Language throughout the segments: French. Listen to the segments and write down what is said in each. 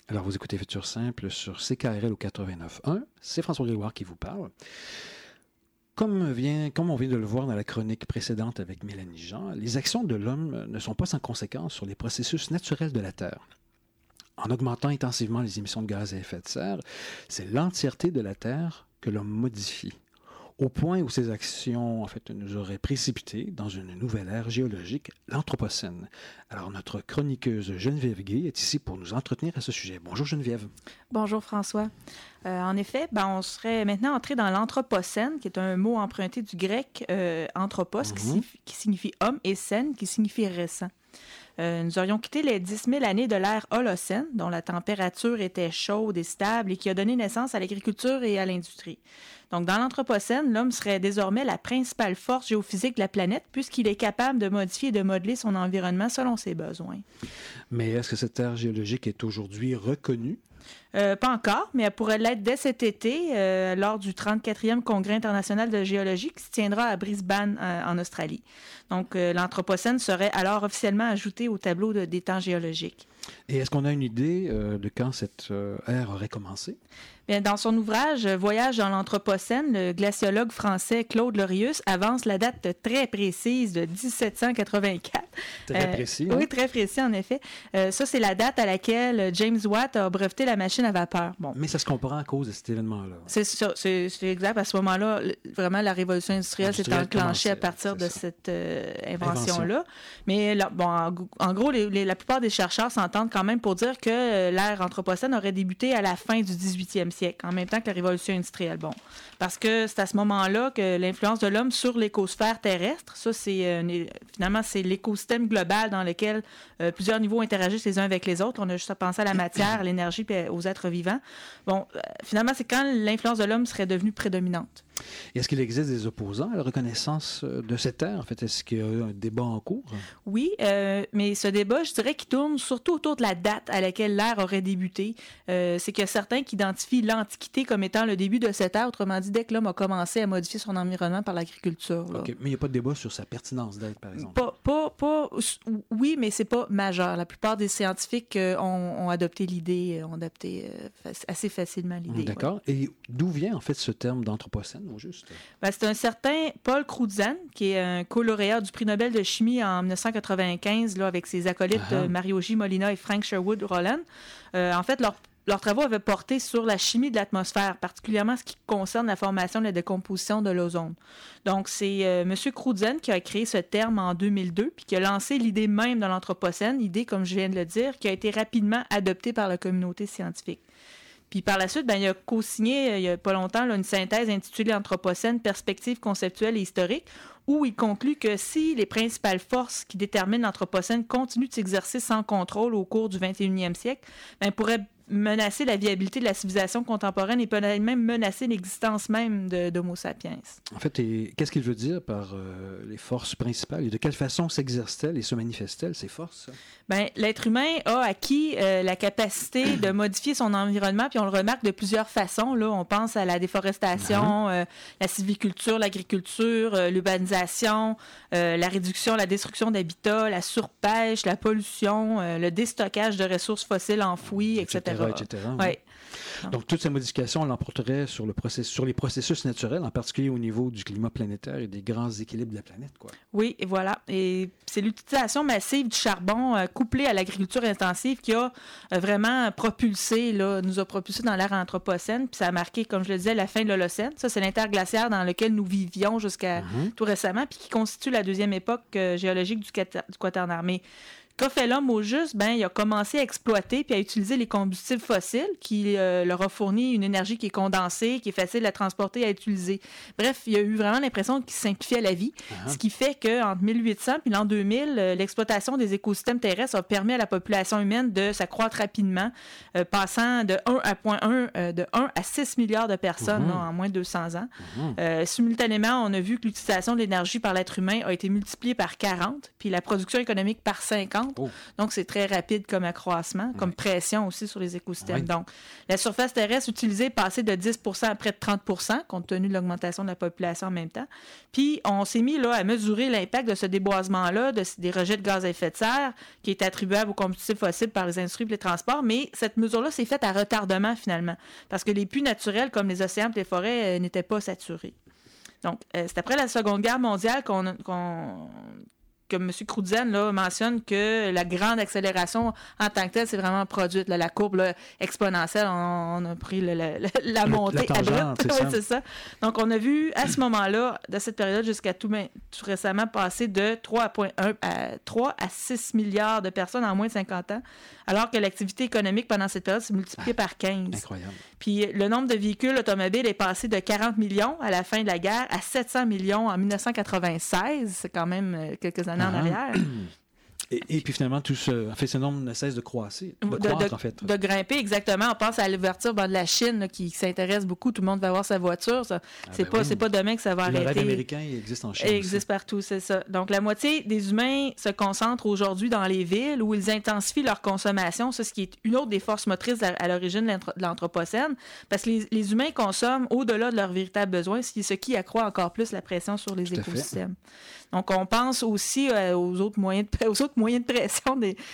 Alors, vous écoutez Futur Simple sur CKRL au 89.1. C'est François Grégoire qui vous parle. Comme on vient de le voir dans la chronique précédente avec Mélanie Jean, les actions de l'homme ne sont pas sans conséquences sur les processus naturels de la Terre. En augmentant intensivement les émissions de gaz à effet de serre, c'est l'entièreté de la Terre que l'homme modifie, au point où ces actions, en fait, nous auraient précipités dans une nouvelle ère géologique, l'Anthropocène. Alors, notre chroniqueuse Geneviève Gué est ici pour nous entretenir à ce sujet. Bonjour Geneviève. Bonjour François. En effet, on serait maintenant entré dans l'Anthropocène, qui est un mot emprunté du grec anthropos, qui signifie homme, et scène, qui signifie récent. Nous aurions quitté les 10 000 années de l'ère Holocène, dont la température était chaude et stable et qui a donné naissance à l'agriculture et à l'industrie. Donc, dans l'Anthropocène, l'homme serait désormais la principale force géophysique de la planète puisqu'il est capable de modifier et de modeler son environnement selon ses besoins. Mais est-ce que cette ère géologique est aujourd'hui reconnue? Pas encore, mais elle pourrait l'être dès cet été lors du 34e Congrès international de géologie qui se tiendra à Brisbane, en Australie. Donc, l'Anthropocène serait alors officiellement ajouté au tableau des temps géologiques. Et est-ce qu'on a une idée de quand cette ère aurait commencé? Bien, dans son ouvrage « Voyage dans l'Anthropocène », le glaciologue français Claude Lorius avance la date très précise de 1784. Très précis. Oui, très précis, en effet. Ça, c'est la date à laquelle James Watt a breveté la machine à vapeur. Bon. Mais ça se comprend à cause de cet événement-là. C'est ça, c'est exact. À ce moment-là, vraiment, la révolution industrielle s'est enclenchée à partir de cette invention-là. Mais là, en gros, la plupart des chercheurs s'entendent quand même pour dire que l'ère Anthropocène aurait débuté à la fin du 18e siècle, en même temps que la révolution industrielle. Bon, parce que c'est à ce moment-là que l'influence de l'homme sur l'écosphère terrestre, ça, finalement, c'est l'écosystème global dans lequel plusieurs niveaux interagissent les uns avec les autres. On a juste à penser à la matière, à l'énergie et aux êtres vivants. Bon, finalement, c'est quand l'influence de l'homme serait devenue prédominante. Et est-ce qu'il existe des opposants à la reconnaissance de cette ère? En fait, est-ce qu'il y a eu un débat en cours? Oui, mais ce débat, je dirais qu'il tourne surtout autour de la date à laquelle l'ère aurait débuté. C'est qu'il y a certains qui identifient l'Antiquité comme étant le début de cette ère, autrement dit, dès que l'homme a commencé à modifier son environnement par l'agriculture. OK, mais il n'y a pas de débat sur sa pertinence d'être, par exemple? Oui, mais c'est pas majeur. La plupart des scientifiques ont adopté l'idée, assez facilement l'idée. D'accord. Ouais. Et d'où vient, en fait, ce terme d'Anthropocène? Juste. C'est un certain Paul Crutzen, qui est un co-lauréat du prix Nobel de chimie en 1995, là, avec ses acolytes Mario J. Molina et Frank Sherwood Rowland. En fait, leurs travaux avaient porté sur la chimie de l'atmosphère, particulièrement ce qui concerne la formation et la décomposition de l'ozone. Donc, c'est M. Crutzen qui a créé ce terme en 2002, puis qui a lancé l'idée même de l'Anthropocène, idée, comme je viens de le dire, qui a été rapidement adoptée par la communauté scientifique. Puis par la suite, il a co-signé, il n'y a pas longtemps, là, une synthèse intitulée Anthropocène, perspective conceptuelle et historique, où il conclut que si les principales forces qui déterminent l'Anthropocène continuent de s'exercer sans contrôle au cours du 21e siècle, pourraient menacer la viabilité de la civilisation contemporaine et peut-être même menacer l'existence même d'Homo sapiens. En fait, qu'est-ce qu'il veut dire par les forces principales et de quelle façon s'exercent-elles et se manifestent-elles, ces forces? L'être humain a acquis la capacité de modifier son environnement, puis on le remarque de plusieurs façons. Là, on pense à la déforestation, la sylviculture, l'agriculture, l'urbanisation, la réduction, la destruction d'habitats, la surpêche, la pollution, le déstockage de ressources fossiles enfouies, etc. Ouais. Donc, toutes ces modifications, on l'emporterait sur les processus naturels, en particulier au niveau du climat planétaire et des grands équilibres de la planète, quoi. Oui, et voilà. Et c'est l'utilisation massive du charbon couplée à l'agriculture intensive qui a vraiment nous a propulsé dans l'ère Anthropocène, puis ça a marqué, comme je le disais, la fin de l'Holocène. Ça, c'est l'interglaciaire dans lequel nous vivions jusqu'à tout récemment, puis qui constitue la deuxième époque géologique du Quaternaire. Mais qu'a fait l'homme au juste? Il a commencé à exploiter puis à utiliser les combustibles fossiles qui leur a fourni une énergie qui est condensée, qui est facile à transporter et à utiliser. Bref, il a eu vraiment l'impression qu'il simplifiait la vie, ce qui fait qu'entre 1800 puis l'an 2000, l'exploitation des écosystèmes terrestres a permis à la population humaine de s'accroître rapidement, passant de 1 à 6 milliards de personnes là, en moins de 200 ans. Simultanément, on a vu que l'utilisation de l'énergie par l'être humain a été multipliée par 40, puis la production économique par 50, centre. Oh. Donc, c'est très rapide comme accroissement, comme pression aussi sur les écosystèmes. Oui. Donc, la surface terrestre utilisée est passée de 10 à près de 30 compte tenu de l'augmentation de la population en même temps. Puis, on s'est mis là à mesurer l'impact de ce déboisement-là, des rejets de gaz à effet de serre, qui est attribuable aux combustibles fossiles par les industries et les transports. Mais cette mesure-là s'est faite à retardement, finalement, parce que les puits naturels, comme les océans et les forêts, n'étaient pas saturés. Donc, c'est après la Seconde Guerre mondiale que M. Crutzen là, mentionne que la grande accélération en tant que telle, c'est vraiment produite. Là, la courbe là, exponentielle, on a pris la montée abrupte. Oui, c'est ça. Donc, on a vu à ce moment-là, de cette période jusqu'à tout récemment, passer de 3 à 6 milliards de personnes en moins de 50 ans, alors que l'activité économique pendant cette période s'est multipliée par 15. Incroyable. Puis le nombre de véhicules automobiles est passé de 40 millions à la fin de la guerre à 700 millions en 1996. C'est quand même quelques années en arrière. Et puis finalement, ce nombre ne cesse de croître, en fait. De grimper, exactement. On pense à l'ouverture de la Chine là, qui s'intéresse beaucoup. Tout le monde va avoir sa voiture. C'est pas demain que ça va arrêter. Le rêve américain, il existe en Chine. Il existe partout, c'est ça. Donc, la moitié des humains se concentrent aujourd'hui dans les villes où ils intensifient leur consommation. Ça, ce qui est une autre des forces motrices à l'origine de l'Anthropocène. Parce que les humains consomment au-delà de leurs véritables besoins, ce qui accroît encore plus la pression sur les écosystèmes. Donc, on pense aussi aux autres moyens de pression,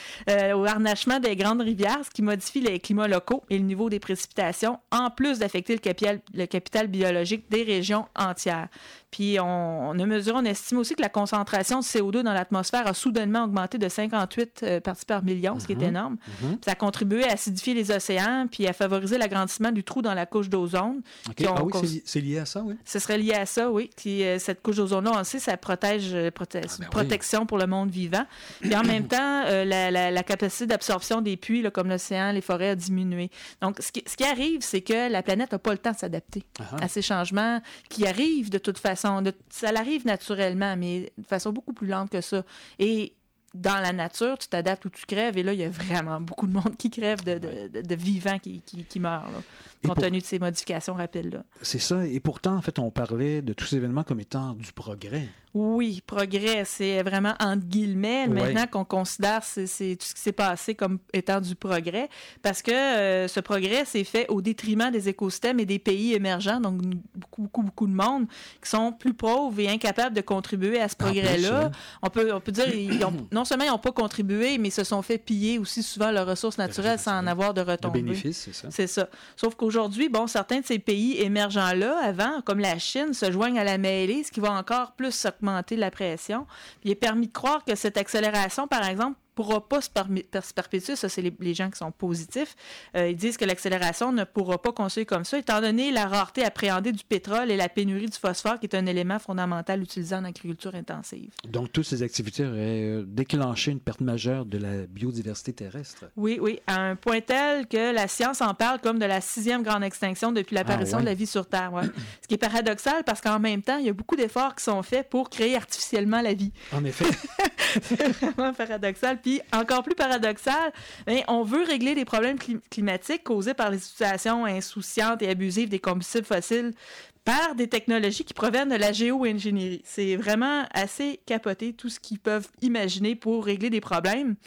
au harnachement des grandes rivières, ce qui modifie les climats locaux et le niveau des précipitations, en plus d'affecter le capital biologique des régions entières. Puis, on estime aussi que la concentration de CO2 dans l'atmosphère a soudainement augmenté de 58 parties par million, ce qui est énorme. Puis ça a contribué à acidifier les océans puis à favoriser l'agrandissement du trou dans la couche d'ozone. Okay. C'est lié à ça, oui? Ce serait lié à ça, oui. Puis, cette couche d'ozone-là, on le sait, ça protège protection pour le monde vivant. Puis en même temps, la capacité d'absorption des puits, là, comme l'océan, les forêts, a diminué. Donc, ce qui arrive, c'est que la planète n'a pas le temps de s'adapter à ces changements qui arrivent de toute façon. Ça arrive naturellement, mais de façon beaucoup plus lente que ça. Et dans la nature, tu t'adaptes ou tu crèves. Et là, il y a vraiment beaucoup de monde qui crève de vivants qui meurent, là, compte tenu de ces modifications rapides-là. C'est ça. Et pourtant, en fait, on parlait de tous ces événements comme étant du progrès. Oui, progrès, c'est vraiment entre guillemets maintenant qu'on considère c'est tout ce qui s'est passé comme étant du progrès, parce que ce progrès s'est fait au détriment des écosystèmes et des pays émergents, donc beaucoup de monde qui sont plus pauvres et incapables de contribuer à ce progrès-là. On peut dire, non seulement ils n'ont pas contribué, mais ils se sont fait piller aussi souvent leurs ressources naturelles sans en avoir de retombées. Le bénéfice, c'est ça. C'est ça. Sauf qu'aujourd'hui, certains de ces pays émergents-là, avant, comme la Chine, se joignent à la mêlée, ce qui va encore plus augmenter la pression. Il est permis de croire que cette accélération, par exemple, ne pourra pas se perpétuer. Ça, c'est les gens qui sont positifs. Ils disent que l'accélération ne pourra pas continuer comme ça, étant donné la rareté appréhendée du pétrole et la pénurie du phosphore, qui est un élément fondamental utilisé en agriculture intensive. Donc, toutes ces activités auraient déclenché une perte majeure de la biodiversité terrestre. Oui, à un point tel que la science en parle comme de la 6e grande extinction depuis l'apparition de la vie sur Terre. Ouais. Ce qui est paradoxal, parce qu'en même temps, il y a beaucoup d'efforts qui sont faits pour créer artificiellement la vie. En effet. C'est vraiment paradoxal. Puis, encore plus paradoxal, on veut régler les problèmes climatiques causés par les utilisations insouciantes et abusives des combustibles fossiles par des technologies qui proviennent de la géo-ingénierie. C'est vraiment assez capoté tout ce qu'ils peuvent imaginer pour régler des problèmes.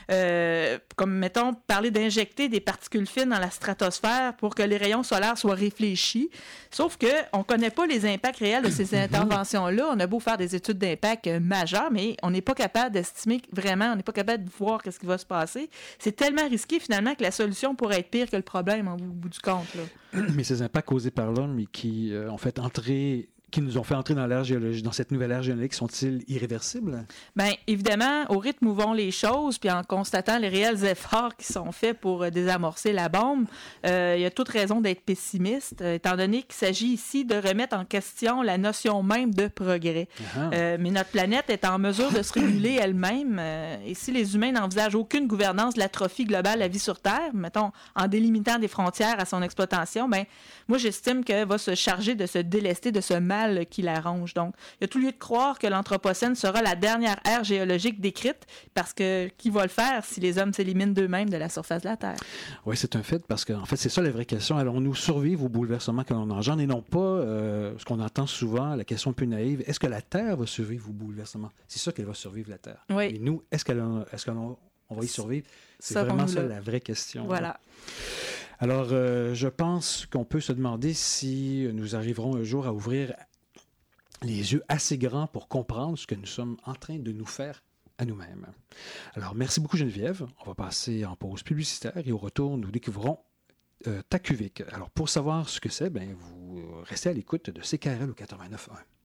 Comme, mettons, parler d'injecter des particules fines dans la stratosphère pour que les rayons solaires soient réfléchis. Sauf qu'on ne connaît pas les impacts réels de ces interventions-là. On a beau faire des études d'impact majeures, mais on n'est pas capable d'estimer vraiment, on n'est pas capable de voir ce qui va se passer. C'est tellement risqué, finalement, que la solution pourrait être pire que le problème, au bout du compte, là. Mais ces impacts causés par l'homme et qui nous ont fait entrer dans l'ère géologique, dans cette nouvelle ère géologique, sont-ils irréversibles? Bien, évidemment, au rythme où vont les choses, puis en constatant les réels efforts qui sont faits pour désamorcer la bombe, il y a toute raison d'être pessimiste, étant donné qu'il s'agit ici de remettre en question la notion même de progrès. Mais notre planète est en mesure de se réguler elle-même, et si les humains n'envisagent aucune gouvernance de l'atrophie globale de la vie sur Terre, mettons, en délimitant des frontières à son exploitation, bien, moi, j'estime qu'elle va se charger de se délester de ce mal qui l'arrange. Donc, il y a tout lieu de croire que l'Anthropocène sera la dernière ère géologique décrite, parce que qui va le faire si les hommes s'éliminent d'eux-mêmes de la surface de la Terre? Oui, c'est un fait, parce qu'en fait, c'est ça la vraie question. Allons-nous survivre aux bouleversements que l'on engendre, et non pas ce qu'on entend souvent, la question un peu naïve, est-ce que la Terre va survivre aux bouleversements? C'est sûr qu'elle va survivre, la Terre. Oui. Et nous, est-ce qu'on on va y survivre? C'est vraiment ça la vraie question. Voilà. Alors, je pense qu'on peut se demander si nous arriverons un jour à ouvrir les yeux assez grands pour comprendre ce que nous sommes en train de nous faire à nous-mêmes. Alors, merci beaucoup Geneviève. On va passer en pause publicitaire et au retour, nous découvrons TACUVIC. Alors, pour savoir ce que c'est, vous restez à l'écoute de CKRL au 89.1.